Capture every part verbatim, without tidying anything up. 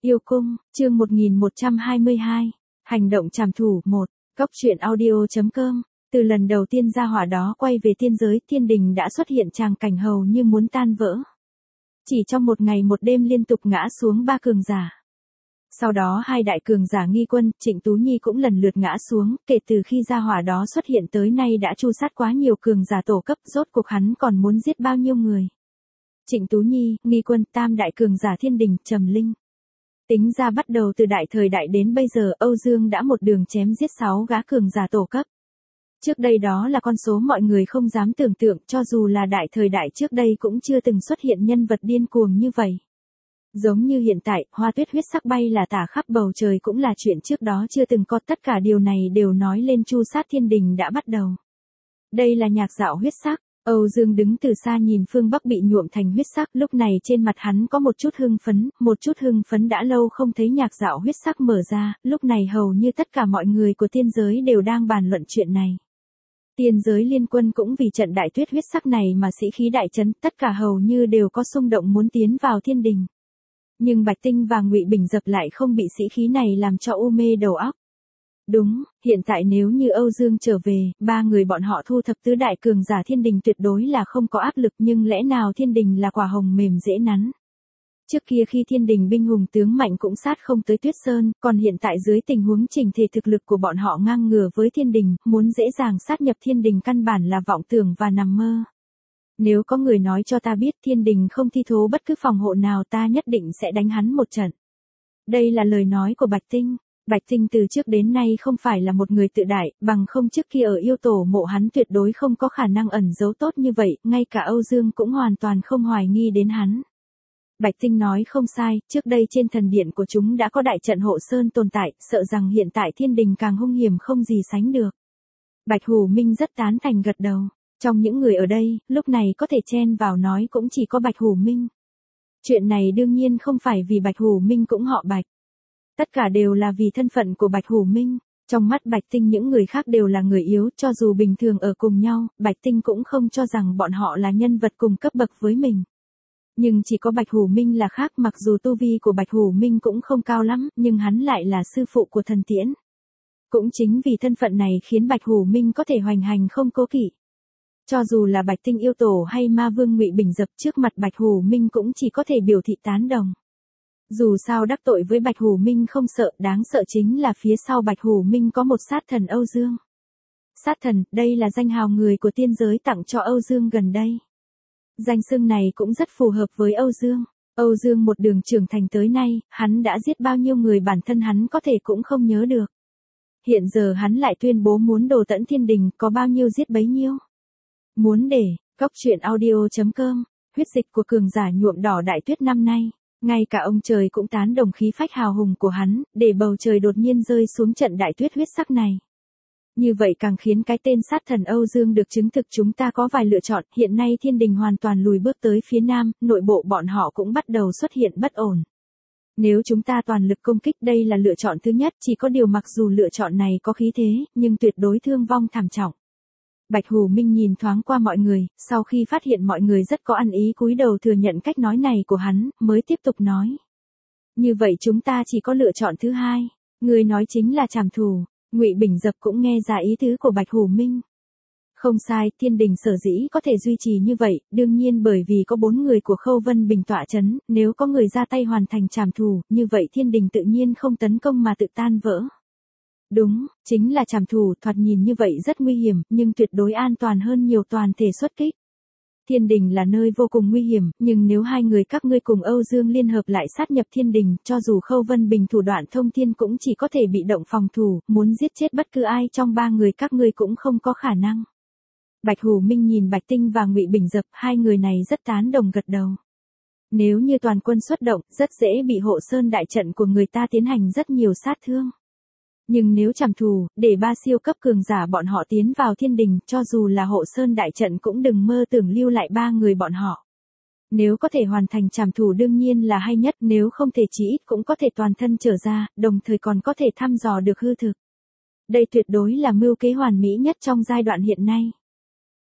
Yêu cung, chương một nghìn một trăm hai mươi hai. Hành động trảm thủ một. Cốc truyện audio.com. Từ lần đầu tiên gia hỏa đó quay về tiên giới, thiên đình đã xuất hiện tràng cảnh hầu như muốn tan vỡ. Chỉ trong một ngày một đêm liên tục ngã xuống ba cường giả. Sau đó hai đại cường giả Nghi Quân, Trịnh Tú Nhi cũng lần lượt ngã xuống, kể từ khi gia hỏa đó xuất hiện tới nay đã tru sát quá nhiều cường giả tổ cấp, rốt cuộc hắn còn muốn giết bao nhiêu người. Trịnh Tú Nhi, Nghi Quân, tam đại cường giả thiên đình, Trầm Linh. Tính ra bắt đầu từ đại thời đại đến bây giờ, Âu Dương đã một đường chém giết sáu gã cường giả tổ cấp. Trước đây đó là con số mọi người không dám tưởng tượng, cho dù là đại thời đại trước đây cũng chưa từng xuất hiện nhân vật điên cuồng như vậy. Giống như hiện tại, hoa tuyết huyết sắc bay là tả khắp bầu trời cũng là chuyện trước đó chưa từng có, tất cả điều này đều nói lên tru sát thiên đình đã bắt đầu. Đây là nhạc dạo huyết sắc. Âu Dương đứng từ xa nhìn phương Bắc bị nhuộm thành huyết sắc, lúc này trên mặt hắn có một chút hưng phấn, một chút hưng phấn đã lâu không thấy nhạc dạo huyết sắc mở ra, lúc này hầu như tất cả mọi người của tiên giới đều đang bàn luận chuyện này. Tiên giới liên quân cũng vì trận đại tuyết huyết sắc này mà sĩ khí đại chấn, tất cả hầu như đều có xung động muốn tiến vào thiên đình. Nhưng Bạch Tinh và Ngụy Bình Dập lại không bị sĩ khí này làm cho u mê đầu óc. Đúng, hiện tại nếu như Âu Dương trở về, ba người bọn họ thu thập tứ đại cường giả thiên đình tuyệt đối là không có áp lực, nhưng lẽ nào thiên đình là quả hồng mềm dễ nắn. Trước kia khi thiên đình binh hùng tướng mạnh cũng sát không tới Tuyết Sơn, còn hiện tại dưới tình huống chỉnh thể thực lực của bọn họ ngang ngửa với thiên đình, muốn dễ dàng sát nhập thiên đình căn bản là vọng tưởng và nằm mơ. Nếu có người nói cho ta biết thiên đình không thi thố bất cứ phòng hộ nào, ta nhất định sẽ đánh hắn một trận. Đây là lời nói của Bạch Tinh. Bạch Tinh từ trước đến nay không phải là một người tự đại, bằng không trước kia ở yêu tổ mộ hắn tuyệt đối không có khả năng ẩn giấu tốt như vậy, ngay cả Âu Dương cũng hoàn toàn không hoài nghi đến hắn. Bạch Tinh nói không sai, trước đây trên thần điện của chúng đã có đại trận hộ sơn tồn tại, sợ rằng hiện tại thiên đình càng hung hiểm không gì sánh được. Bạch Hủ Minh rất tán thành gật đầu. Trong những người ở đây, lúc này có thể chen vào nói cũng chỉ có Bạch Hủ Minh. Chuyện này đương nhiên không phải vì Bạch Hủ Minh cũng họ Bạch. Tất cả đều là vì thân phận của Bạch Hủ Minh. Trong mắt Bạch Tinh những người khác đều là người yếu, cho dù bình thường ở cùng nhau, Bạch Tinh cũng không cho rằng bọn họ là nhân vật cùng cấp bậc với mình. Nhưng chỉ có Bạch Hủ Minh là khác, mặc dù tu vi của Bạch Hủ Minh cũng không cao lắm, nhưng hắn lại là sư phụ của thần tiễn. Cũng chính vì thân phận này khiến Bạch Hủ Minh có thể hoành hành không cố kỵ. Cho dù là Bạch Tinh yêu tổ hay ma vương Ngụy Bình Dập, trước mặt Bạch Hủ Minh cũng chỉ có thể biểu thị tán đồng. Dù sao đắc tội với Bạch Hủ Minh không sợ, đáng sợ chính là phía sau Bạch Hủ Minh có một sát thần Âu Dương. Sát thần, đây là danh hào người của tiên giới tặng cho Âu Dương gần đây. Danh xưng này cũng rất phù hợp với Âu Dương. Âu Dương một đường trưởng thành tới nay, hắn đã giết bao nhiêu người bản thân hắn có thể cũng không nhớ được. Hiện giờ hắn lại tuyên bố muốn đồ tẫn thiên đình, có bao nhiêu giết bấy nhiêu. Muốn để, cốc truyện audio.com, huyết dịch của cường giả nhuộm đỏ đại tuyết năm nay. Ngay cả ông trời cũng tán đồng khí phách hào hùng của hắn, để bầu trời đột nhiên rơi xuống trận đại tuyết huyết sắc này. Như vậy càng khiến cái tên sát thần Âu Dương được chứng thực. Chúng ta có vài lựa chọn, hiện nay thiên đình hoàn toàn lùi bước tới phía nam, nội bộ bọn họ cũng bắt đầu xuất hiện bất ổn. Nếu chúng ta toàn lực công kích, đây là lựa chọn thứ nhất, chỉ có điều mặc dù lựa chọn này có khí thế, nhưng tuyệt đối thương vong thảm trọng. Bạch Hủ Minh nhìn thoáng qua mọi người, sau khi phát hiện mọi người rất có ăn ý cúi đầu thừa nhận cách nói này của hắn, mới tiếp tục nói. Như vậy chúng ta chỉ có lựa chọn thứ hai, người nói chính là trảm thủ. Ngụy Bình Dập cũng nghe ra ý tứ của Bạch Hủ Minh. Không sai, thiên đình sở dĩ có thể duy trì như vậy, đương nhiên bởi vì có bốn người của Khâu Vân Bình tọa chấn, nếu có người ra tay hoàn thành trảm thủ, như vậy thiên đình tự nhiên không tấn công mà tự tan vỡ. Đúng, chính là trảm thủ, thoạt nhìn như vậy rất nguy hiểm, nhưng tuyệt đối an toàn hơn nhiều toàn thể xuất kích. Thiên đình là nơi vô cùng nguy hiểm, nhưng nếu hai người các ngươi cùng Âu Dương liên hợp lại sát nhập thiên đình, cho dù Khâu Vân Bình thủ đoạn thông thiên cũng chỉ có thể bị động phòng thủ, muốn giết chết bất cứ ai trong ba người các ngươi cũng không có khả năng. Bạch Hủ Minh nhìn Bạch Tinh và Ngụy Bình Dập, hai người này rất tán đồng gật đầu. Nếu như toàn quân xuất động, rất dễ bị hộ sơn đại trận của người ta tiến hành rất nhiều sát thương. Nhưng nếu trảm thủ, để ba siêu cấp cường giả bọn họ tiến vào thiên đình, cho dù là hộ sơn đại trận cũng đừng mơ tưởng lưu lại ba người bọn họ. Nếu có thể hoàn thành trảm thủ đương nhiên là hay nhất, nếu không thể chí ít cũng có thể toàn thân trở ra, đồng thời còn có thể thăm dò được hư thực. Đây tuyệt đối là mưu kế hoàn mỹ nhất trong giai đoạn hiện nay.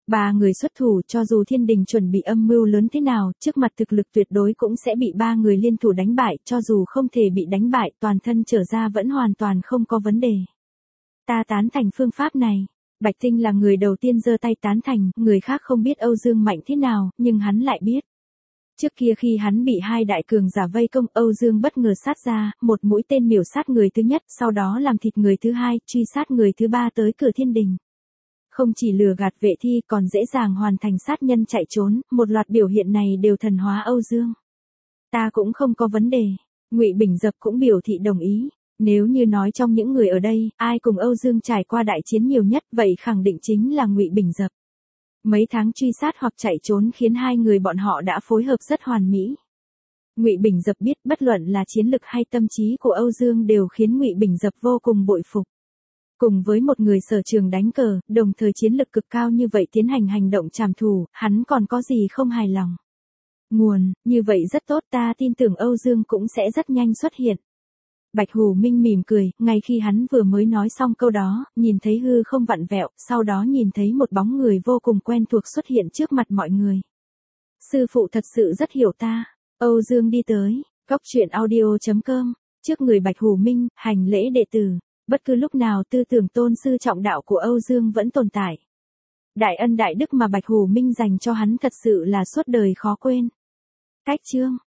Ba người xuất thủ, cho dù thiên đình chuẩn bị âm mưu lớn thế nào, trước mặt thực lực tuyệt đối cũng sẽ bị ba người liên thủ đánh bại, cho dù không thể bị đánh bại, toàn thân trở ra vẫn hoàn toàn không có vấn đề. Ta tán thành phương pháp này. Bạch Tinh là người đầu tiên giơ tay tán thành, người khác không biết Âu Dương mạnh thế nào, nhưng hắn lại biết. Trước kia khi hắn bị hai đại cường giả vây công, Âu Dương bất ngờ sát ra, một mũi tên miểu sát người thứ nhất, sau đó làm thịt người thứ hai, truy sát người thứ ba tới cửa thiên đình. Không chỉ lừa gạt vệ thi còn dễ dàng hoàn thành sát nhân chạy trốn, một loạt biểu hiện này đều thần hóa Âu Dương. Ta cũng không có vấn đề. Ngụy Bình Dập cũng biểu thị đồng ý. Nếu như nói trong những người ở đây, ai cùng Âu Dương trải qua đại chiến nhiều nhất, vậy khẳng định chính là Ngụy Bình Dập. Mấy tháng truy sát hoặc chạy trốn khiến hai người bọn họ đã phối hợp rất hoàn mỹ. Ngụy Bình Dập biết bất luận là chiến lực hay tâm trí của Âu Dương đều khiến Ngụy Bình Dập vô cùng bội phục. Cùng với một người sở trường đánh cờ, đồng thời chiến lực cực cao như vậy tiến hành hành động trảm thù, hắn còn có gì không hài lòng. Nguồn, như vậy rất tốt, ta tin tưởng Âu Dương cũng sẽ rất nhanh xuất hiện. Bạch Hù Minh mỉm cười, ngay khi hắn vừa mới nói xong câu đó, nhìn thấy hư không vặn vẹo, sau đó nhìn thấy một bóng người vô cùng quen thuộc xuất hiện trước mặt mọi người. Sư phụ thật sự rất hiểu ta. Âu Dương đi tới, cốc truyện audio chấm com, trước người Bạch Hù Minh, hành lễ đệ tử. Bất cứ lúc nào tư tưởng tôn sư trọng đạo của Âu Dương vẫn tồn tại. Đại ân đại đức mà Bạch Hù Minh dành cho hắn thật sự là suốt đời khó quên. Cách chương